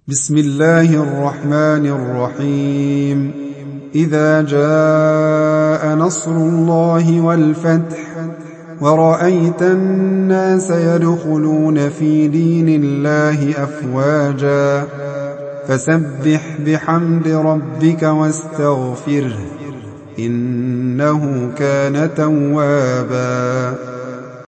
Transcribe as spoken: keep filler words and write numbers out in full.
بسم الله الرحمن الرحيم إذا جاء نصر الله والفتح ورأيت الناس يدخلون في دين الله أفواجا فسبح بحمد ربك واستغفره إنه كان توابا.